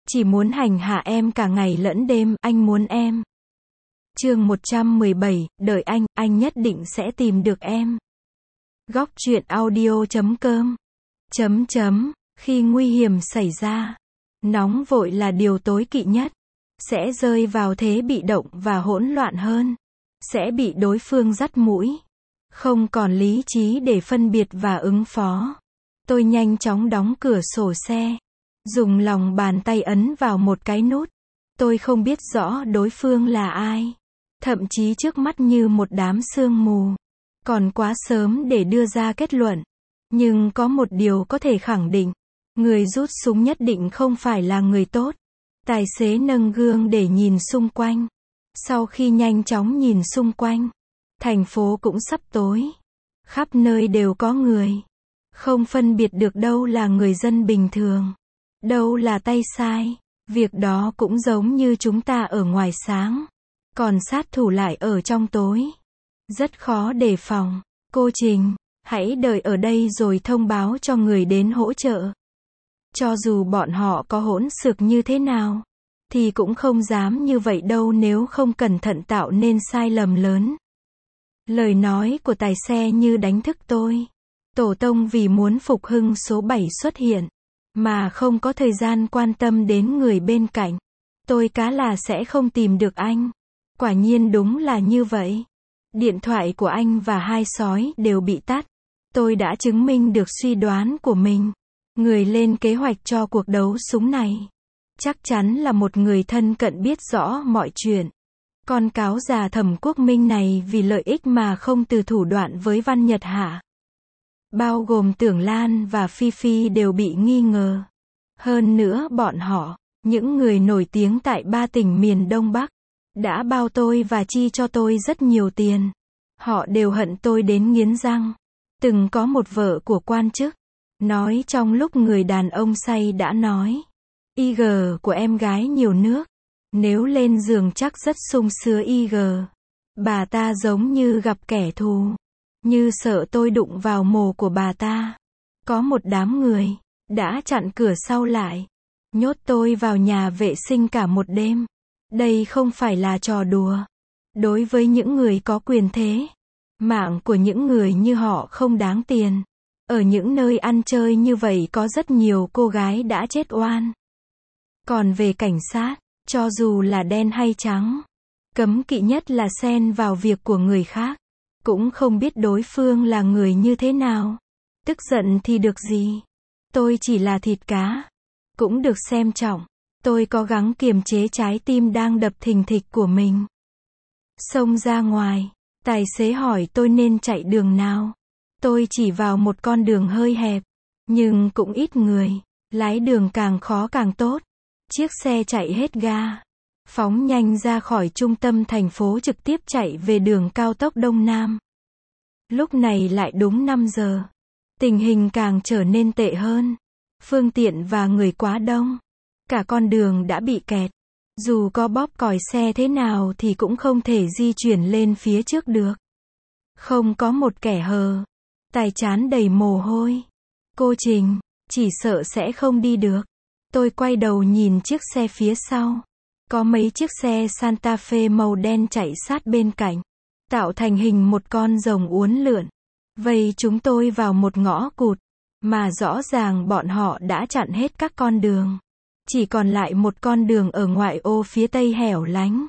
Chỉ muốn hành hạ em cả ngày lẫn đêm, anh muốn em. Chương 117, đợi anh nhất định sẽ tìm được em. Góc truyện audio.com. Khi nguy hiểm xảy ra, nóng vội là điều tối kỵ nhất. Sẽ rơi vào thế bị động và hỗn loạn hơn. Sẽ bị đối phương dắt mũi. Không còn lý trí để phân biệt và ứng phó. Tôi nhanh chóng đóng cửa sổ xe. Dùng lòng bàn tay ấn vào một cái nút. Tôi không biết rõ đối phương là ai. Thậm chí trước mắt như một đám sương mù. Còn quá sớm để đưa ra kết luận. Nhưng có một điều có thể khẳng định. Người rút súng nhất định không phải là người tốt. Tài xế nâng gương để nhìn xung quanh. Sau khi nhanh chóng nhìn xung quanh, thành phố cũng sắp tối. Khắp nơi đều có người. Không phân biệt được đâu là người dân bình thường. Đâu là tay sai. Việc đó cũng giống như chúng ta ở ngoài sáng. Còn sát thủ lại ở trong tối. Rất khó đề phòng. Cô Trình, hãy đợi ở đây rồi thông báo cho người đến hỗ trợ. Cho dù bọn họ có hỗn xược như thế nào, thì cũng không dám như vậy đâu nếu không cẩn thận tạo nên sai lầm lớn. Lời nói của tài xe như đánh thức tôi. Tổ tông vì muốn phục hưng số 7 xuất hiện, mà không có thời gian quan tâm đến người bên cạnh. Tôi cá là sẽ không tìm được anh. Quả nhiên đúng là như vậy. Điện thoại của anh và hai sói đều bị tắt. Tôi đã chứng minh được suy đoán của mình. Người lên kế hoạch cho cuộc đấu súng này chắc chắn là một người thân cận biết rõ mọi chuyện. Con cáo già Thẩm Quốc Minh này vì lợi ích mà không từ thủ đoạn với Văn Nhật Hạ. Bao gồm Tưởng Lan và Phi Phi đều bị nghi ngờ. Hơn nữa bọn họ, những người nổi tiếng tại 3 tỉnh miền Đông Bắc, đã bao tôi và chi cho tôi rất nhiều tiền. Họ đều hận tôi đến nghiến răng. Từng có một vợ của quan chức nói trong lúc người đàn ông say đã nói, IG của em gái nhiều nước, nếu lên giường chắc rất sung sướng IG. Bà ta giống như gặp kẻ thù, như sợ tôi đụng vào mồ của bà ta. Có một đám người đã chặn cửa sau lại, nhốt tôi vào nhà vệ sinh cả một đêm. Đây không phải là trò đùa. Đối với những người có quyền thế, mạng của những người như họ không đáng tiền. Ở những nơi ăn chơi như vậy có rất nhiều cô gái đã chết oan. Còn về cảnh sát, cho dù là đen hay trắng, cấm kỵ nhất là xen vào việc của người khác. Cũng không biết đối phương là người như thế nào. Tức giận thì được gì? Tôi chỉ là thịt cá. Cũng được xem trọng. Tôi cố gắng kiềm chế trái tim đang đập thình thịch của mình. Xông ra ngoài, tài xế hỏi tôi nên chạy đường nào. Tôi chỉ vào một con đường hơi hẹp, nhưng cũng ít người. Lái đường càng khó càng tốt. Chiếc xe chạy hết ga, phóng nhanh ra khỏi trung tâm thành phố trực tiếp chạy về đường cao tốc Đông Nam. Lúc này lại đúng 5 giờ. Tình hình càng trở nên tệ hơn. Phương tiện và người quá đông. Cả con đường đã bị kẹt. Dù có bóp còi xe thế nào thì cũng không thể di chuyển lên phía trước được. Không có một kẻ hờ. Tài trán đầy mồ hôi. Cô Trình, chỉ sợ sẽ không đi được. Tôi quay đầu nhìn chiếc xe phía sau. Có mấy chiếc xe Santa Fe màu đen chạy sát bên cạnh, tạo thành hình một con rồng uốn lượn. Vây chúng tôi vào một ngõ cụt, mà rõ ràng bọn họ đã chặn hết các con đường. Chỉ còn lại một con đường ở ngoại ô phía tây hẻo lánh.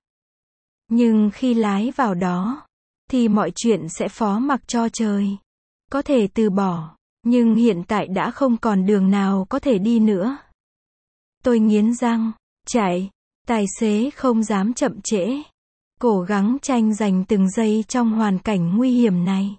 Nhưng khi lái vào đó, thì mọi chuyện sẽ phó mặc cho trời. Có thể từ bỏ, nhưng hiện tại đã không còn đường nào có thể đi nữa. Tôi nghiến răng, chạy. Tài xế không dám chậm trễ. Cố gắng tranh giành từng giây trong hoàn cảnh nguy hiểm này.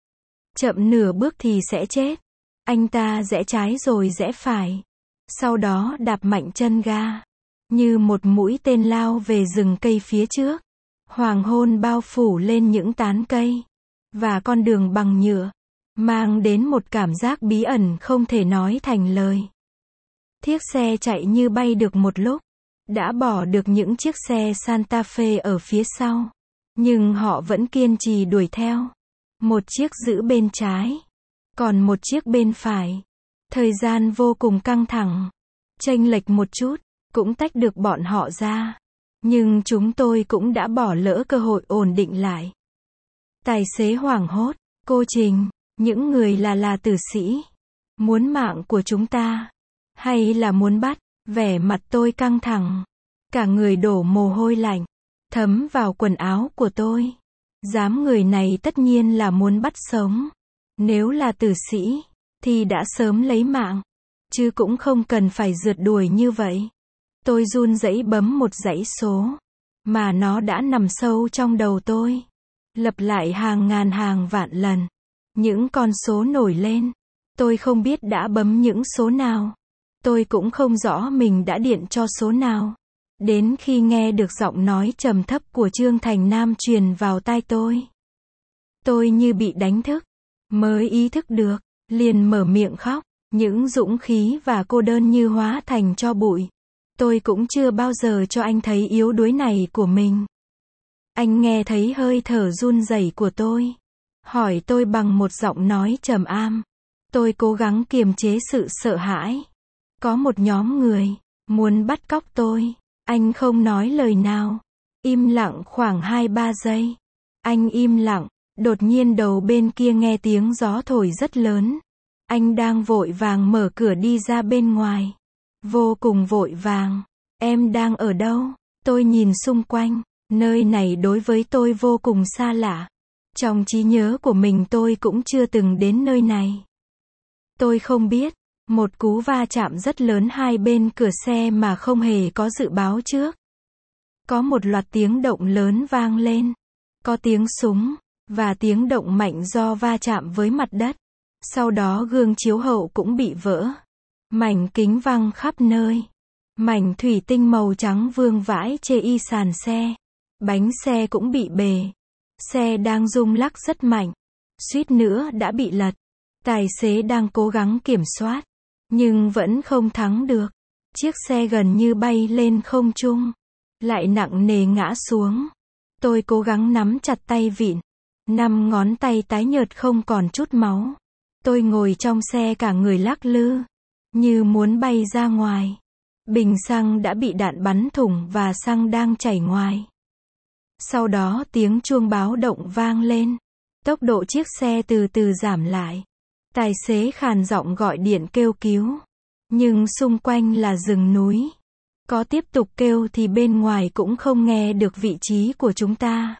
Chậm nửa bước thì sẽ chết. Anh ta rẽ trái rồi rẽ phải. Sau đó đạp mạnh chân ga. Như một mũi tên lao về rừng cây phía trước. Hoàng hôn bao phủ lên những tán cây. Và con đường bằng nhựa. Mang đến một cảm giác bí ẩn không thể nói thành lời. Chiếc xe chạy như bay được một lúc. Đã bỏ được những chiếc xe Santa Fe ở phía sau. Nhưng họ vẫn kiên trì đuổi theo. Một chiếc giữ bên trái. Còn một chiếc bên phải. Thời gian vô cùng căng thẳng. Chênh lệch một chút, cũng tách được bọn họ ra. Nhưng chúng tôi cũng đã bỏ lỡ cơ hội ổn định lại. Tài xế hoảng hốt, cô Trình, những người là tử sĩ. Muốn mạng của chúng ta? Hay là muốn bắt? Vẻ mặt tôi căng thẳng. Cả người đổ mồ hôi lạnh, thấm vào quần áo của tôi. Dám người này tất nhiên là muốn bắt sống. Nếu là tử sĩ, thì đã sớm lấy mạng. Chứ cũng không cần phải rượt đuổi như vậy. Tôi run rẩy bấm một dãy số. Mà nó đã nằm sâu trong đầu tôi. Lặp lại hàng ngàn hàng vạn lần. Những con số nổi lên. Tôi không biết đã bấm những số nào. Tôi cũng không rõ mình đã điện cho số nào. Đến khi nghe được giọng nói trầm thấp của Trương Thành Nam truyền vào tai tôi. Tôi như bị đánh thức. Mới ý thức được. Liền mở miệng khóc. Những dũng khí và cô đơn như hóa thành tro bụi. Tôi cũng chưa bao giờ cho anh thấy yếu đuối này của mình. Anh nghe thấy hơi thở run rẩy của tôi. Hỏi tôi bằng một giọng nói trầm êm. Tôi cố gắng kiềm chế sự sợ hãi. Có một nhóm người muốn bắt cóc tôi. Anh không nói lời nào. Im lặng khoảng 2-3 giây. Anh im lặng. Đột nhiên đầu bên kia nghe tiếng gió thổi rất lớn. Anh đang vội vàng mở cửa đi ra bên ngoài. Vô cùng vội vàng. Em đang ở đâu? Tôi nhìn xung quanh. Nơi này đối với tôi vô cùng xa lạ. Trong trí nhớ của mình tôi cũng chưa từng đến nơi này. Tôi không biết. Một cú va chạm rất lớn hai bên cửa xe mà không hề có dự báo trước. Có một loạt tiếng động lớn vang lên. Có tiếng súng. Và tiếng động mạnh do va chạm với mặt đất. Sau đó gương chiếu hậu cũng bị vỡ. Mảnh kính văng khắp nơi. Mảnh thủy tinh màu trắng vương vãi chê y sàn xe. Bánh xe cũng bị bể. Xe đang rung lắc rất mạnh. Suýt nữa đã bị lật. Tài xế đang cố gắng kiểm soát. Nhưng vẫn không thắng được. Chiếc xe gần như bay lên không trung. Lại nặng nề ngã xuống. Tôi cố gắng nắm chặt tay vịn. 5 ngón tay tái nhợt không còn chút máu. Tôi ngồi trong xe cả người lắc lư. Như muốn bay ra ngoài. Bình xăng đã bị đạn bắn thủng và xăng đang chảy ngoài. Sau đó tiếng chuông báo động vang lên. Tốc độ chiếc xe từ từ giảm lại. Tài xế khàn giọng gọi điện kêu cứu. Nhưng xung quanh là rừng núi. Có tiếp tục kêu thì bên ngoài cũng không nghe được vị trí của chúng ta.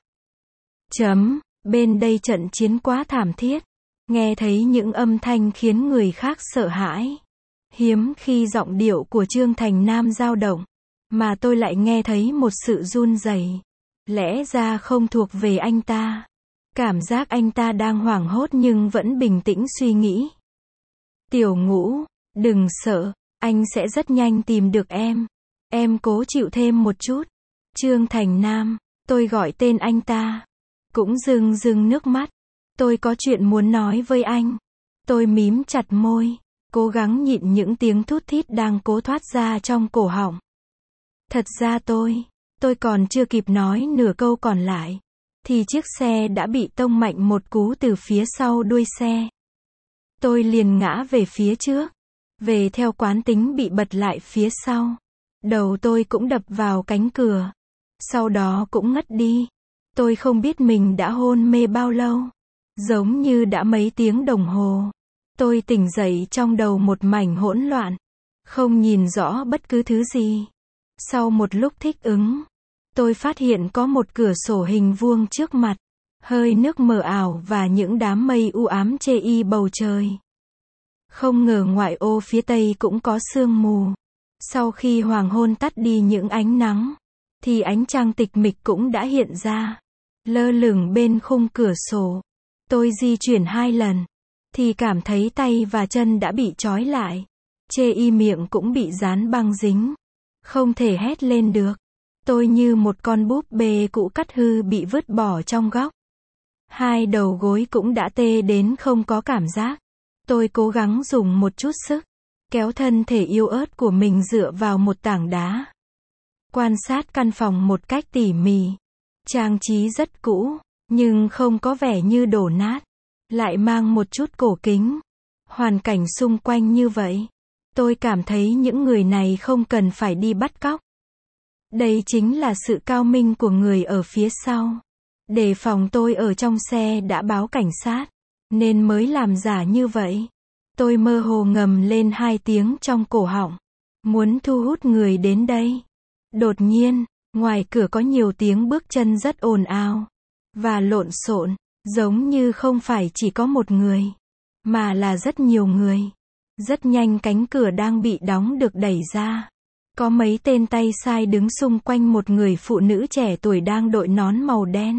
Bên đây trận chiến quá thảm thiết. Nghe thấy những âm thanh khiến người khác sợ hãi. Hiếm khi giọng điệu của Trương Thành Nam dao động. Mà tôi lại nghe thấy một sự run rẩy. Lẽ ra không thuộc về anh ta. Cảm giác anh ta đang hoảng hốt nhưng vẫn bình tĩnh suy nghĩ. Tiểu Ngũ, đừng sợ, anh sẽ rất nhanh tìm được em. Em cố chịu thêm một chút. Trương Thành Nam, tôi gọi tên anh ta. Cũng rưng rưng nước mắt. Tôi có chuyện muốn nói với anh. Tôi mím chặt môi. Cố gắng nhịn những tiếng thút thít đang cố thoát ra trong cổ họng. Thật ra tôi còn chưa kịp nói nửa câu còn lại. Thì chiếc xe đã bị tông mạnh một cú từ phía sau đuôi xe. Tôi liền ngã về phía trước. Về theo quán tính bị bật lại phía sau. Đầu tôi cũng đập vào cánh cửa. Sau đó cũng ngất đi. Tôi không biết mình đã hôn mê bao lâu. Giống như đã mấy tiếng đồng hồ. Tôi tỉnh dậy trong đầu một mảnh hỗn loạn. Không nhìn rõ bất cứ thứ gì. Sau một lúc thích ứng, tôi phát hiện có một cửa sổ hình vuông trước mặt. Hơi nước mờ ảo và những đám mây u ám che y bầu trời. Không ngờ ngoại ô phía tây cũng có sương mù. Sau khi hoàng hôn tắt đi những ánh nắng, thì ánh trăng tịch mịch cũng đã hiện ra. Lơ lửng bên khung cửa sổ. Tôi di chuyển 2 lần. Thì cảm thấy tay và chân đã bị trói lại. Chê y miệng cũng bị dán băng dính. Không thể hét lên được. Tôi như một con búp bê cũ cắt hư bị vứt bỏ trong góc. 2 đầu gối cũng đã tê đến không có cảm giác. Tôi cố gắng dùng một chút sức. Kéo thân thể yếu ớt của mình dựa vào một tảng đá. Quan sát căn phòng một cách tỉ mỉ. Trang trí rất cũ, nhưng không có vẻ như đổ nát. Lại mang một chút cổ kính. Hoàn cảnh xung quanh như vậy. Tôi cảm thấy những người này không cần phải đi bắt cóc. Đây chính là sự cao minh của người ở phía sau. Đề phòng tôi ở trong xe đã báo cảnh sát, nên mới làm giả như vậy. Tôi mơ hồ ngầm lên 2 tiếng trong cổ họng, muốn thu hút người đến đây. Đột nhiên, ngoài cửa có nhiều tiếng bước chân rất ồn ào và lộn xộn, giống như không phải chỉ có một người, mà là rất nhiều người. Rất nhanh cánh cửa đang bị đóng được đẩy ra. Có mấy tên tay sai đứng xung quanh một người phụ nữ trẻ tuổi đang đội nón màu đen.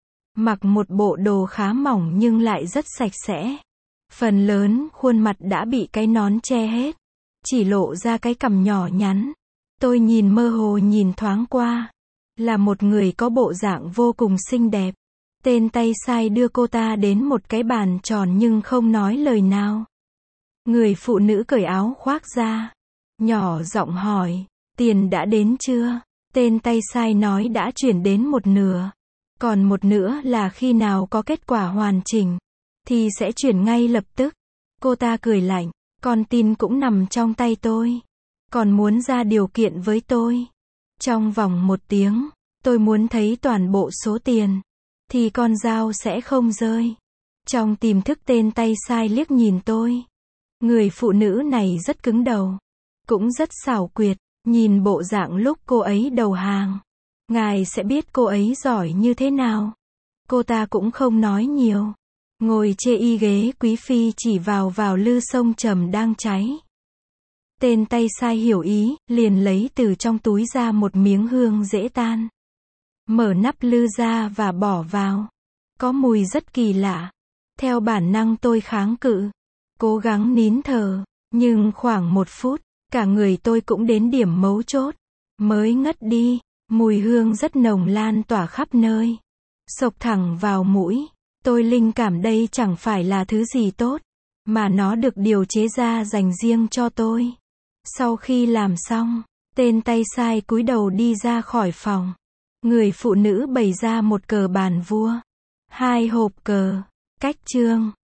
Mặc một bộ đồ khá mỏng nhưng lại rất sạch sẽ. Phần lớn khuôn mặt đã bị cái nón che hết, chỉ lộ ra cái cằm nhỏ nhắn. Tôi nhìn mơ hồ nhìn thoáng qua, là một người có bộ dạng vô cùng xinh đẹp. Tên tay sai đưa cô ta đến một cái bàn tròn nhưng không nói lời nào. Người phụ nữ cởi áo khoác ra, nhỏ giọng hỏi, tiền đã đến chưa? Tên tay sai nói đã chuyển đến một nửa. Còn một nửa là khi nào có kết quả hoàn chỉnh, thì sẽ chuyển ngay lập tức. Cô ta cười lạnh, con tin cũng nằm trong tay tôi. Còn muốn ra điều kiện với tôi. Trong vòng 1 tiếng, tôi muốn thấy toàn bộ số tiền, thì con dao sẽ không rơi. Trong tiềm thức tên tay sai liếc nhìn tôi. Người phụ nữ này rất cứng đầu, cũng rất xảo quyệt, nhìn bộ dạng lúc cô ấy đầu hàng. Ngài sẽ biết cô ấy giỏi như thế nào. Cô ta cũng không nói nhiều, ngồi chê y ghế quý phi chỉ vào lư sông trầm đang cháy. Tên tay sai hiểu ý, liền lấy từ trong túi ra một miếng hương dễ tan. Mở nắp lư ra và bỏ vào. Có mùi rất kỳ lạ. Theo bản năng tôi kháng cự, cố gắng nín thở, nhưng khoảng 1 phút, cả người tôi cũng đến điểm mấu chốt, mới ngất đi. Mùi hương rất nồng lan tỏa khắp nơi, xộc thẳng vào mũi. Tôi linh cảm đây chẳng phải là thứ gì tốt, mà nó được điều chế ra dành riêng cho tôi. Sau khi làm xong, tên tay sai cúi đầu đi ra khỏi phòng. Người phụ nữ bày ra một cờ bàn vua, 2 hộp cờ, cách chương.